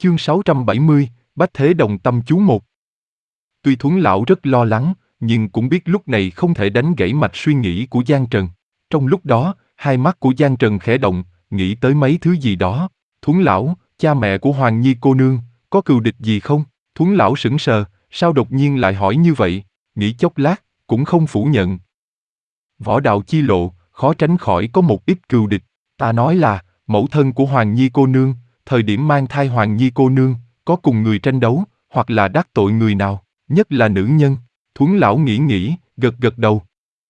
Chương 670, Bách Thế Đồng Tâm Chú 1. Tuy Thuấn lão rất lo lắng, nhưng cũng biết lúc này không thể đánh gãy mạch suy nghĩ của Giang Trần. Trong lúc đó, hai mắt của Giang Trần khẽ động, nghĩ tới mấy thứ gì đó. Thuấn lão, cha mẹ của Hoàng Nhi cô nương, có cừu địch gì không? Thuấn lão sững sờ, sao đột nhiên lại hỏi như vậy? Nghĩ chốc lát, cũng không phủ nhận. Võ đạo chi lộ, khó tránh khỏi có một ít cừu địch. Ta nói là, mẫu thân của Hoàng Nhi cô nương, thời điểm mang thai Hoàng Nhi cô nương, có cùng người tranh đấu, hoặc là đắc tội người nào, nhất là nữ nhân. Thuấn lão nghĩ, gật gật đầu.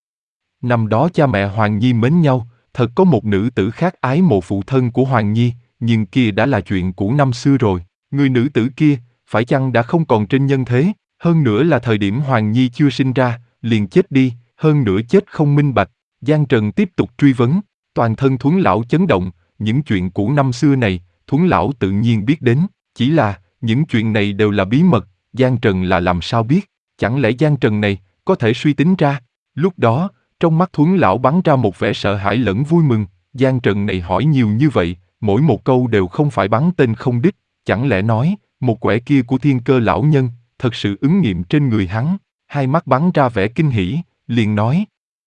Năm đó cha mẹ Hoàng Nhi mến nhau, thật có một nữ tử khác ái mộ phụ thân của Hoàng Nhi, nhưng kia đã là chuyện cũ năm xưa rồi. Người nữ tử kia, phải chăng đã không còn trên nhân thế? Hơn nữa là thời điểm Hoàng Nhi chưa sinh ra, liền chết đi, hơn nữa chết không minh bạch. Giang Trần tiếp tục truy vấn, toàn thân Thuấn lão chấn động, những chuyện cũ năm xưa này, Thuấn lão tự nhiên biết đến, chỉ là, những chuyện này đều là bí mật, Giang Trần là làm sao biết? Chẳng lẽ Giang Trần này, có thể suy tính ra? Lúc đó, trong mắt Thuấn lão bắn ra một vẻ sợ hãi lẫn vui mừng, Giang Trần này hỏi nhiều như vậy, mỗi một câu đều không phải bắn tên không đích, chẳng lẽ nói, một quẻ kia của Thiên Cơ lão nhân, thật sự ứng nghiệm trên người hắn? Hai mắt bắn ra vẻ kinh hỉ, liền nói.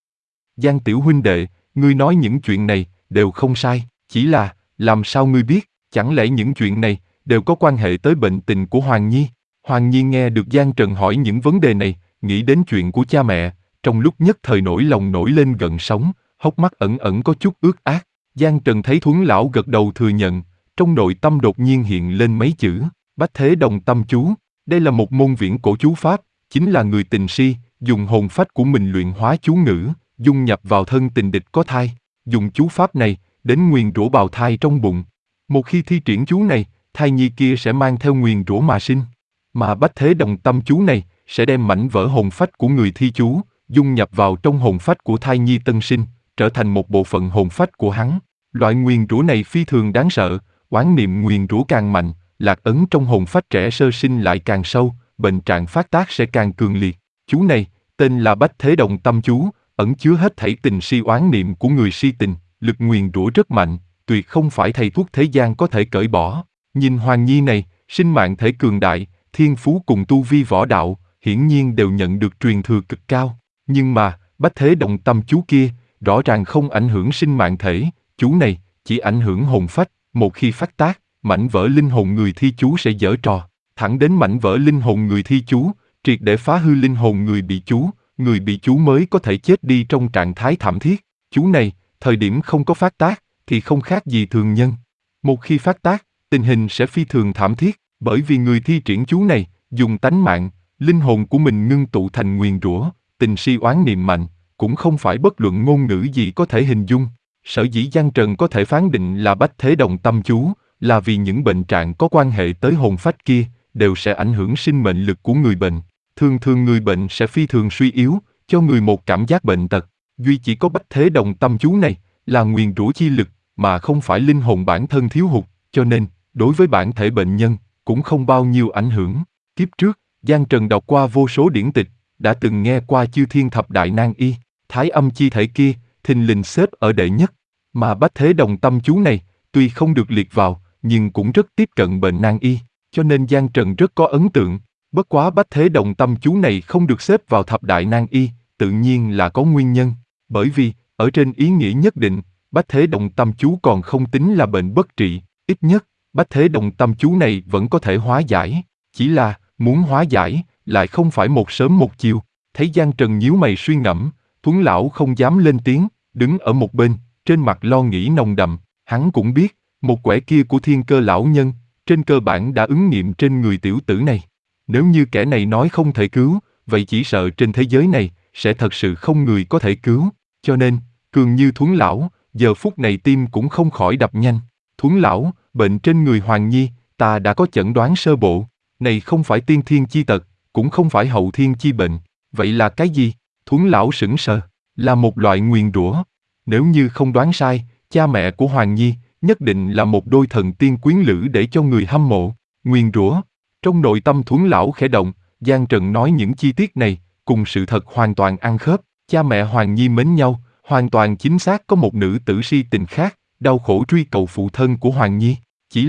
Giang tiểu huynh đệ, ngươi nói những chuyện này, đều không sai, chỉ là, làm sao ngươi biết, chẳng lẽ những chuyện này, đều có quan hệ tới bệnh tình của Hoàng Nhi? Hoàng Nhi nghe được Giang Trần hỏi những vấn đề này, nghĩ đến chuyện của cha mẹ, trong lúc nhất thời nổi lòng nổi lên gợn sóng, hốc mắt ẩn ẩn có chút ướt át. Giang Trần thấy Thuấn lão gật đầu thừa nhận, trong nội tâm đột nhiên hiện lên mấy chữ, Bách Thế Đồng Tâm Chú. Đây là một môn viễn cổ chú pháp, chính là người tình si, dùng hồn phách của mình luyện hóa chú ngữ, dung nhập vào thân tình địch có thai, dùng chú pháp này, đến nguyền rủa bào thai trong bụng. Một khi thi triển chú này, thai nhi kia sẽ mang theo nguyền rủa mà sinh. Mà Bách Thế Đồng Tâm Chú này, sẽ đem mảnh vỡ hồn phách của người thi chú, dung nhập vào trong hồn phách của thai nhi tân sinh, trở thành một bộ phận hồn phách của hắn. Loại nguyền rủa này phi thường đáng sợ, oán niệm nguyền rủa càng mạnh, lạc ấn trong hồn phách trẻ sơ sinh lại càng sâu, bệnh trạng phát tác sẽ càng cường liệt. Chú này, tên là Bách Thế Đồng Tâm Chú, ẩn chứa hết thảy tình si oán niệm của người si tình, lực nguyền rủa rất mạnh, tuyệt không phải thầy thuốc thế gian có thể cởi bỏ. Nhìn Hoàng Nhi này, sinh mạng thể cường đại, thiên phú cùng tu vi võ đạo, hiển nhiên đều nhận được truyền thừa cực cao. Nhưng mà, Bách Thế Đồng Tâm Chú kia, rõ ràng không ảnh hưởng sinh mạng thể, chú này, chỉ ảnh hưởng hồn phách, một khi phát tác, mảnh vỡ linh hồn người thi chú sẽ giở trò, thẳng đến mảnh vỡ linh hồn người thi chú, triệt để phá hư linh hồn người bị chú mới có thể chết đi trong trạng thái thảm thiết. Chú này, thời điểm không có phát tác, thì không khác gì thường nhân. Một khi phát tác, tình hình sẽ phi thường thảm thiết, bởi vì người thi triển chú này, dùng tánh mạng, linh hồn của mình ngưng tụ thành nguyền rủa, tình si oán niệm mạnh, cũng không phải bất luận ngôn ngữ gì có thể hình dung. Sở dĩ Giang Trần có thể phán định là Bách Thế Đồng Tâm Chú, là vì những bệnh trạng có quan hệ tới hồn phách kia, đều sẽ ảnh hưởng sinh mệnh lực của người bệnh. Thường thường người bệnh sẽ phi thường suy yếu, cho người một cảm giác bệnh tật. Duy chỉ có Bách Thế Đồng Tâm Chú này, là nguyền rủa chi lực, mà không phải linh hồn bản thân thiếu hụt, cho nên, đối với bản thể bệnh nhân, cũng không bao nhiêu ảnh hưởng. Kiếp trước, Giang Trần đọc qua vô số điển tịch, đã từng nghe qua chư thiên thập đại nan y, thái âm chi thể kia, thình lình xếp ở đệ nhất. Mà Bách Thế Đồng Tâm Chú này, tuy không được liệt vào, nhưng cũng rất tiếp cận bệnh nan y, cho nên Giang Trần rất có ấn tượng. Bất quá Bách Thế Đồng Tâm Chú này không được xếp vào thập đại nan y, tự nhiên là có nguyên nhân. Bởi vì, ở trên ý nghĩa nhất định, Bách Thế Đồng Tâm Chú còn không tính là bệnh bất trị, ít nhất, Bách Thế Đồng Tâm Chú này vẫn có thể hóa giải. Chỉ là, muốn hóa giải, lại không phải một sớm một chiều. Thấy Giang Trần nhíu mày suy ngẫm, Thuấn lão không dám lên tiếng, đứng ở một bên, trên mặt lo nghĩ nồng đậm. Hắn cũng biết, một quẻ kia của Thiên Cơ lão nhân, trên cơ bản đã ứng nghiệm trên người tiểu tử này. Nếu như kẻ này nói không thể cứu, vậy chỉ sợ trên thế giới này, sẽ thật sự không người có thể cứu. Cho nên, cường như Thuấn lão, giờ phút này tim cũng không khỏi đập nhanh. Thuấn lão, bệnh trên người Hoàng Nhi, ta đã có chẩn đoán sơ bộ. Này không phải tiên thiên chi tật, cũng không phải hậu thiên chi bệnh. Vậy là cái gì? Thuấn lão sững sờ, là một loại nguyền rủa. Nếu như không đoán sai, cha mẹ của Hoàng Nhi, nhất định là một đôi thần tiên quyến lữ để cho người hâm mộ. Nguyền rủa. Trong nội tâm Thuấn lão khẽ động, Giang Trần nói những chi tiết này, cùng sự thật hoàn toàn ăn khớp. Cha mẹ Hoàng Nhi mến nhau, hoàn toàn chính xác có một nữ tử si tình khác, đau khổ truy cầu phụ thân của Hoàng Nhi. Chỉ là,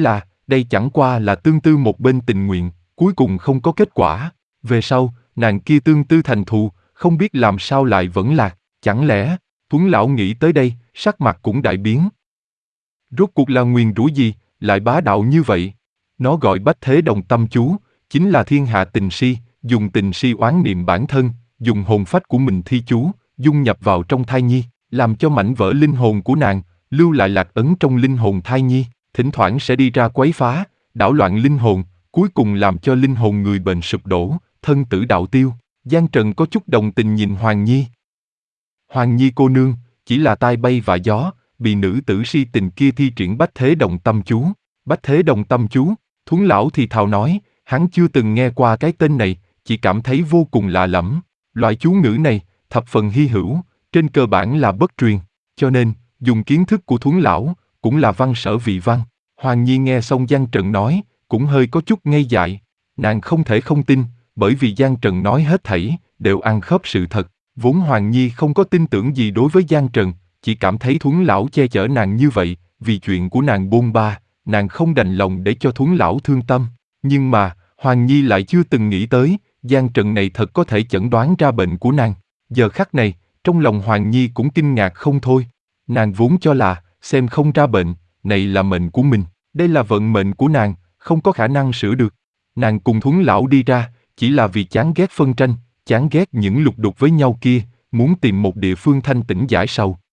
đây chẳng qua là tương tư một bên tình nguyện, cuối cùng không có kết quả. Về sau, nàng kia tương tư thành thù, không biết làm sao lại vẫn lạc, chẳng lẽ, Tuấn lão nghĩ tới đây, sắc mặt cũng đại biến. Rốt cuộc là nguyền rủa gì, lại bá đạo như vậy? Nó gọi bách thế đồng tâm chú, chính là thiên hạ tình si, dùng tình si oán niệm bản thân, dùng hồn phách của mình thi chú, dung nhập vào trong thai nhi, làm cho mảnh vỡ linh hồn của nàng, lưu lại lạc ấn trong linh hồn thai nhi, thỉnh thoảng sẽ đi ra quấy phá, đảo loạn linh hồn, cuối cùng làm cho linh hồn người bệnh sụp đổ, thân tử đạo tiêu. Giang Trần có chút đồng tình nhìn Hoàng Nhi. Hoàng Nhi cô nương, chỉ là tai bay vạ gió, bị nữ tử si tình kia thi triển bách thế đồng tâm chú. Bách thế đồng tâm chú, Thuấn lão thì thào nói, hắn chưa từng nghe qua cái tên này, chỉ cảm thấy vô cùng lạ lẫm. Loại chú ngữ này, thập phần hy hữu, trên cơ bản là bất truyền, cho nên, dùng kiến thức của Thuấn lão, cũng là văn sở vị văn. Hoàng Nhi nghe xong Giang Trần nói, cũng hơi có chút ngây dại. Nàng không thể không tin, bởi vì Giang Trần nói hết thảy, đều ăn khớp sự thật. Vốn Hoàng Nhi không có tin tưởng gì đối với Giang Trần, chỉ cảm thấy Thuấn lão che chở nàng như vậy, vì chuyện của nàng bôn ba, nàng không đành lòng để cho Thuấn lão thương tâm. Nhưng mà, Hoàng Nhi lại chưa từng nghĩ tới, Giang Trần này thật có thể chẩn đoán ra bệnh của nàng. Giờ khắc này, trong lòng Hoàng Nhi cũng kinh ngạc không thôi. Nàng vốn cho là, xem không ra bệnh, này là mệnh của mình, đây là vận mệnh của nàng, không có khả năng sửa được. Nàng cùng Thuấn lão đi ra, chỉ là vì chán ghét phân tranh, chán ghét những lục đục với nhau kia, muốn tìm một địa phương thanh tĩnh giải sầu.